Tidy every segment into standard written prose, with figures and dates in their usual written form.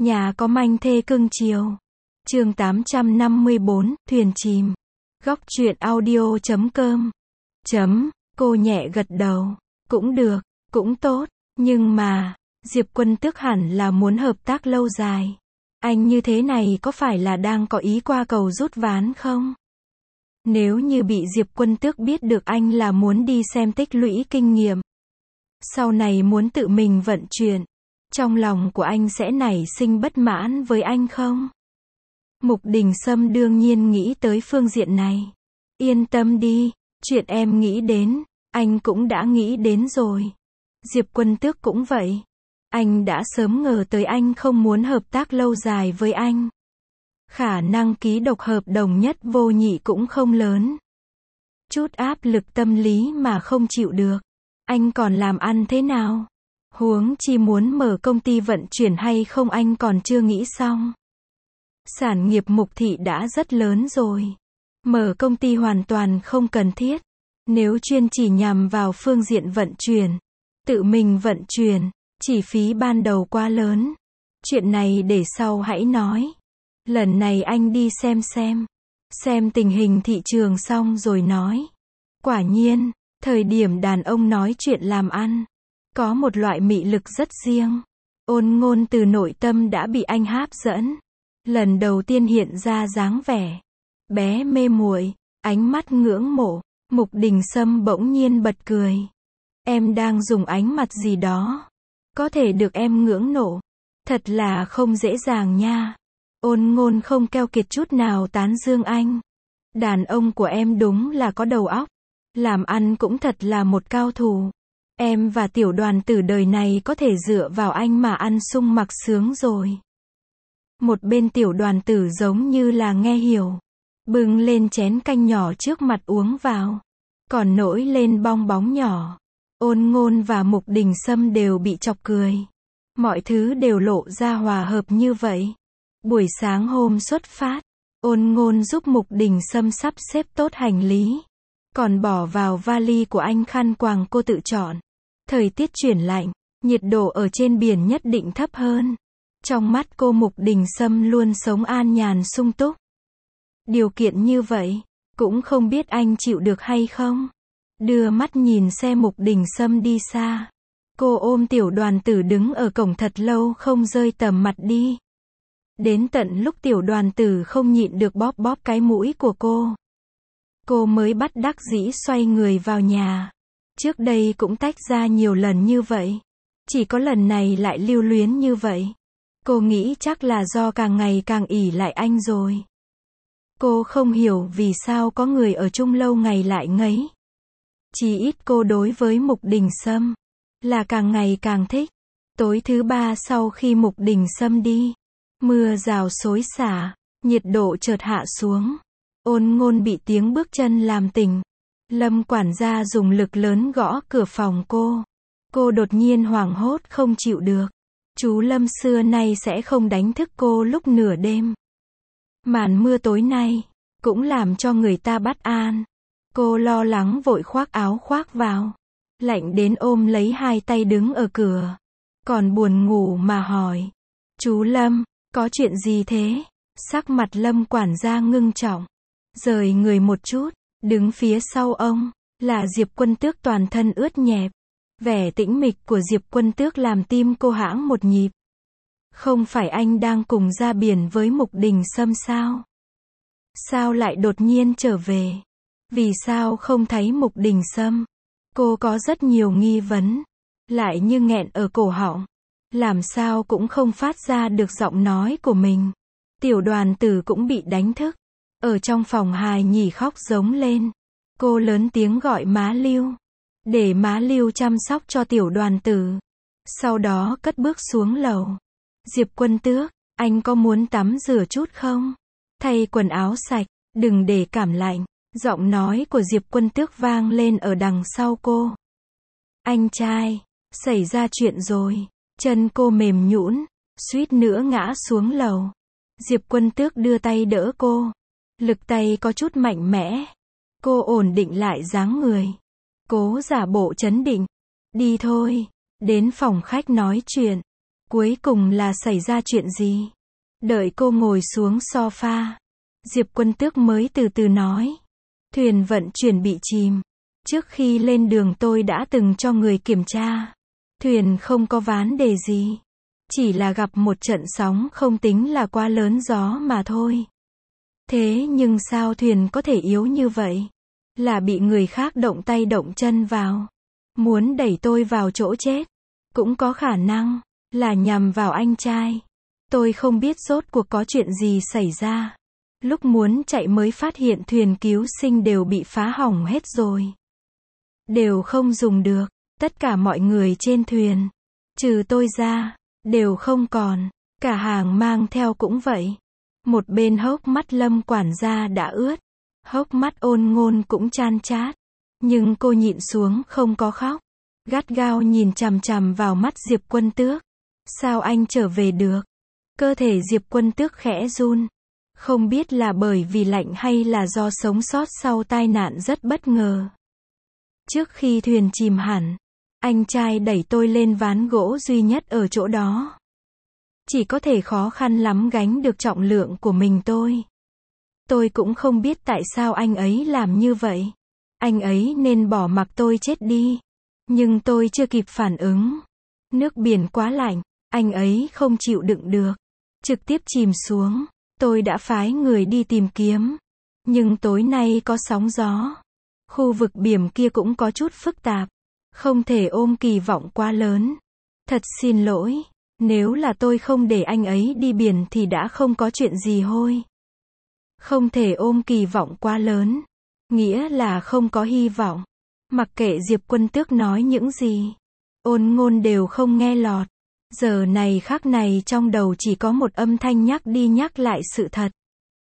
Nhà có manh thê cưng chiều. Chương 854, thuyền chìm. Góc truyện audio.com. Cô nhẹ gật đầu. Cũng được, cũng tốt, nhưng mà, Diệp Quân Tước hẳn là muốn hợp tác lâu dài. Anh như thế này có phải là đang có ý qua cầu rút ván không? Nếu như bị Diệp Quân Tước biết được anh là muốn đi xem tích lũy kinh nghiệm, sau này muốn tự mình vận chuyển, trong lòng của anh sẽ nảy sinh bất mãn với anh không? Mục Đình Sâm đương nhiên nghĩ tới phương diện này. Yên tâm đi, chuyện em nghĩ đến, anh cũng đã nghĩ đến rồi. Diệp Quân Tước cũng vậy. Anh đã sớm ngờ tới anh không muốn hợp tác lâu dài với anh. Khả năng ký độc hợp đồng nhất vô nhị cũng không lớn. Chút áp lực tâm lý mà không chịu được. Anh còn làm ăn thế nào? Huống chi muốn mở công ty vận chuyển hay không anh còn chưa nghĩ xong. Sản nghiệp Mục thị đã rất lớn rồi. Mở công ty hoàn toàn không cần thiết. Nếu chuyên chỉ nhằm vào phương diện vận chuyển, tự mình vận chuyển, chi phí ban đầu quá lớn. Chuyện này để sau hãy nói. Lần này anh đi xem tình hình thị trường xong rồi nói. Quả nhiên, thời điểm đàn ông nói chuyện làm ăn, có một loại mị lực rất riêng. Ôn Ngôn từ nội tâm đã bị anh hấp dẫn. Lần đầu tiên hiện ra dáng vẻ bé mê muội, ánh mắt ngưỡng mộ. Mục Đình Sâm bỗng nhiên bật cười. Em đang dùng ánh mặt gì đó? Có thể được em ngưỡng mộ. Thật là không dễ dàng nha. Ôn Ngôn không keo kiệt chút nào tán dương anh. Đàn ông của em đúng là có đầu óc. Làm ăn cũng thật là một cao thủ. Em và Tiểu Đoàn Tử đời này có thể dựa vào anh mà ăn sung mặc sướng rồi. Một bên Tiểu Đoàn Tử giống như là nghe hiểu. Bưng lên chén canh nhỏ trước mặt uống vào. Còn nổi lên bong bóng nhỏ. Ôn Ngôn và Mục Đình Sâm đều bị chọc cười. Mọi thứ đều lộ ra hòa hợp như vậy. Buổi sáng hôm xuất phát, Ôn Ngôn giúp Mục Đình Sâm sắp xếp tốt hành lý. Còn bỏ vào vali của anh khăn quàng cô tự chọn. Thời tiết chuyển lạnh, nhiệt độ ở trên biển nhất định thấp hơn. Trong mắt cô Mục Đình Sâm luôn sống an nhàn sung túc. Điều kiện như vậy, cũng không biết anh chịu được hay không. Đưa mắt nhìn xe Mục Đình Sâm đi xa. Cô ôm Tiểu Đoàn Tử đứng ở cổng thật lâu không rơi tầm mặt đi. Đến tận lúc Tiểu Đoàn Tử không nhịn được bóp bóp cái mũi của cô mới bất đắc dĩ xoay người vào nhà. Trước đây cũng tách ra nhiều lần như vậy. Chỉ có lần này lại lưu luyến như vậy. Cô nghĩ chắc là do càng ngày càng ỷ lại anh rồi. Cô không hiểu vì sao có người ở chung lâu ngày lại ngấy. Chỉ ít cô đối với Mục Đình Sâm là càng ngày càng thích. Tối thứ ba sau khi Mục Đình Sâm đi, mưa rào xối xả, nhiệt độ chợt hạ xuống. Ôn Ngôn bị tiếng bước chân làm tỉnh. Lâm quản gia dùng lực lớn gõ cửa phòng cô. Cô đột nhiên hoảng hốt không chịu được. Chú Lâm xưa nay sẽ không đánh thức cô lúc nửa đêm. Màn mưa tối nay cũng làm cho người ta bất an. Cô lo lắng vội khoác áo khoác vào. Lạnh đến ôm lấy hai tay đứng ở cửa. Còn buồn ngủ mà hỏi. Chú Lâm, có chuyện gì thế? Sắc mặt Lâm quản gia ngưng trọng. Rời người một chút, đứng phía sau ông, là Diệp Quân Tước toàn thân ướt nhẹp. Vẻ tĩnh mịch của Diệp Quân Tước làm tim cô hãng một nhịp. Không phải anh đang cùng ra biển với Mục Đình Sâm sao? Sao lại đột nhiên trở về? Vì sao không thấy Mục Đình Sâm? Cô có rất nhiều nghi vấn, lại như nghẹn ở cổ họng. Làm sao cũng không phát ra được giọng nói của mình. Tiểu Đoàn Tử cũng bị đánh thức. Ở trong phòng hài nhỉ khóc giống lên. Cô lớn tiếng gọi má Lưu. Để má Lưu chăm sóc cho Tiểu Đoàn Tử. Sau đó cất bước xuống lầu. Diệp Quân Tước, anh có muốn tắm rửa chút không? Thay quần áo sạch, đừng để cảm lạnh. Giọng nói của Diệp Quân Tước vang lên ở đằng sau cô. Anh trai, xảy ra chuyện rồi. Chân cô mềm nhũn, suýt nữa ngã xuống lầu. Diệp Quân Tước đưa tay đỡ cô. Lực tay có chút mạnh mẽ. Cô ổn định lại dáng người. Cố giả bộ trấn định. Đi thôi, đến phòng khách nói chuyện. Cuối cùng là xảy ra chuyện gì? Đợi cô ngồi xuống sofa, Diệp Quân Tước mới từ từ nói. Thuyền vận chuyển bị chìm. Trước khi lên đường tôi đã từng cho người kiểm tra. Thuyền không có vấn đề gì. Chỉ là gặp một trận sóng không tính là quá lớn gió mà thôi. Thế nhưng sao thuyền có thể yếu như vậy? Là bị người khác động tay động chân vào. Muốn đẩy tôi vào chỗ chết. Cũng có khả năng là nhằm vào anh trai. Tôi không biết rốt cuộc có chuyện gì xảy ra. Lúc muốn chạy mới phát hiện thuyền cứu sinh đều bị phá hỏng hết rồi. Đều không dùng được. Tất cả mọi người trên thuyền, trừ tôi ra, đều không còn. Cả hàng mang theo cũng vậy. Một bên hốc mắt Lâm quản gia đã ướt. Hốc mắt Ôn Ngôn cũng chan chát. Nhưng cô nhịn xuống không có khóc. Gắt gao nhìn chằm chằm vào mắt Diệp Quân Tước. Sao anh trở về được? Cơ thể Diệp Quân Tước khẽ run. Không biết là bởi vì lạnh hay là do sống sót sau tai nạn rất bất ngờ. Trước khi thuyền chìm hẳn, anh trai đẩy tôi lên ván gỗ duy nhất ở chỗ đó. Chỉ có thể khó khăn lắm gánh được trọng lượng của mình tôi. Tôi cũng không biết tại sao anh ấy làm như vậy. Anh ấy nên bỏ mặc tôi chết đi. Nhưng tôi chưa kịp phản ứng. Nước biển quá lạnh, anh ấy không chịu đựng được. Trực tiếp chìm xuống. Tôi đã phái người đi tìm kiếm. Nhưng tối nay có sóng gió. Khu vực biển kia cũng có chút phức tạp. Không thể ôm kỳ vọng quá lớn. Thật xin lỗi. Nếu là tôi không để anh ấy đi biển thì đã không có chuyện gì hôi. Không thể ôm kỳ vọng quá lớn. Nghĩa là không có hy vọng. Mặc kệ Diệp Quân Tước nói những gì. Ôn Ngôn đều không nghe lọt. Giờ này khắc này trong đầu chỉ có một âm thanh nhắc đi nhắc lại sự thật.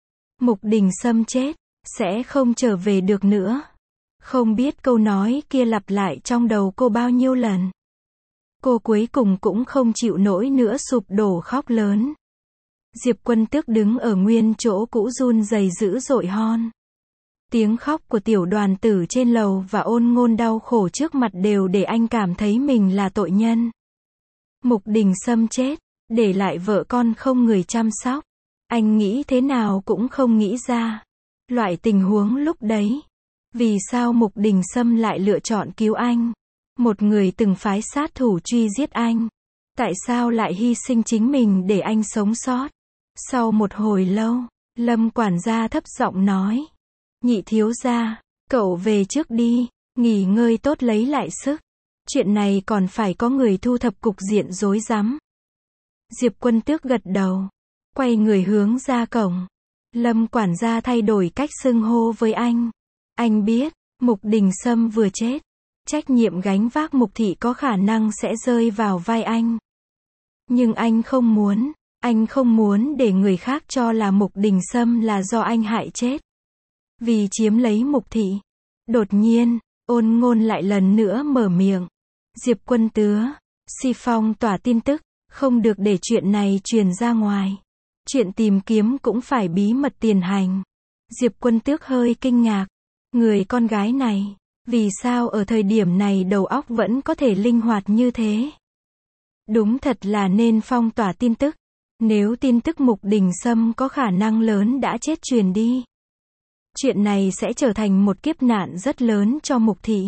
Mục Đình Sâm chết. Sẽ không trở về được nữa. Không biết câu nói kia lặp lại trong đầu cô bao nhiêu lần. Cô cuối cùng cũng không chịu nổi nữa sụp đổ khóc lớn. Diệp Quân Tước đứng ở nguyên chỗ cũ run rẩy dữ dội hon. Tiếng khóc của tiểu đoàn tử trên lầu và Ôn Ngôn đau khổ trước mặt đều để anh cảm thấy mình là tội nhân. Mục Đình Sâm chết, để lại vợ con không người chăm sóc. Anh nghĩ thế nào cũng không nghĩ ra. Loại tình huống lúc đấy. Vì sao Mục Đình Sâm lại lựa chọn cứu anh? Một người từng phái sát thủ truy giết anh. Tại sao lại hy sinh chính mình để anh sống sót? Sau một hồi lâu, Lâm quản gia thấp giọng nói. Nhị thiếu gia, cậu về trước đi, nghỉ ngơi tốt lấy lại sức. Chuyện này còn phải có người thu thập cục diện rối rắm. Diệp Quân Tước gật đầu, quay người hướng ra cổng. Lâm quản gia thay đổi cách xưng hô với anh. Anh biết, Mục Đình Sâm vừa chết. Trách nhiệm gánh vác Mục thị có khả năng sẽ rơi vào vai anh. Nhưng anh không muốn để người khác cho là Mục Đình Sâm là do anh hại chết. Vì chiếm lấy Mục thị. Đột nhiên, Ôn Ngôn lại lần nữa mở miệng. Diệp Quân Tước, phong tỏa tin tức, không được để chuyện này truyền ra ngoài. Chuyện tìm kiếm cũng phải bí mật tiến hành. Diệp Quân Tước hơi kinh ngạc. Người con gái này, vì sao ở thời điểm này đầu óc vẫn có thể linh hoạt như thế? Đúng thật là nên phong tỏa tin tức. Nếu tin tức Mục Đình Sâm có khả năng lớn đã chết truyền đi. Chuyện này sẽ trở thành một kiếp nạn rất lớn cho Mục thị.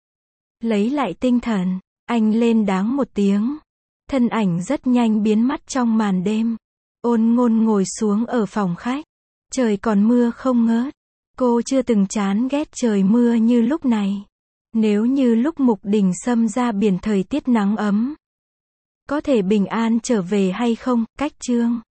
Lấy lại tinh thần, anh lên đáng một tiếng. Thân ảnh rất nhanh biến mất trong màn đêm. Ôn Ngôn ngồi xuống ở phòng khách. Trời còn mưa không ngớt. Cô chưa từng chán ghét trời mưa như lúc này. Nếu như lúc Mục Đình Sâm ra biển thời tiết nắng ấm. Có thể bình an trở về hay không? Cách chương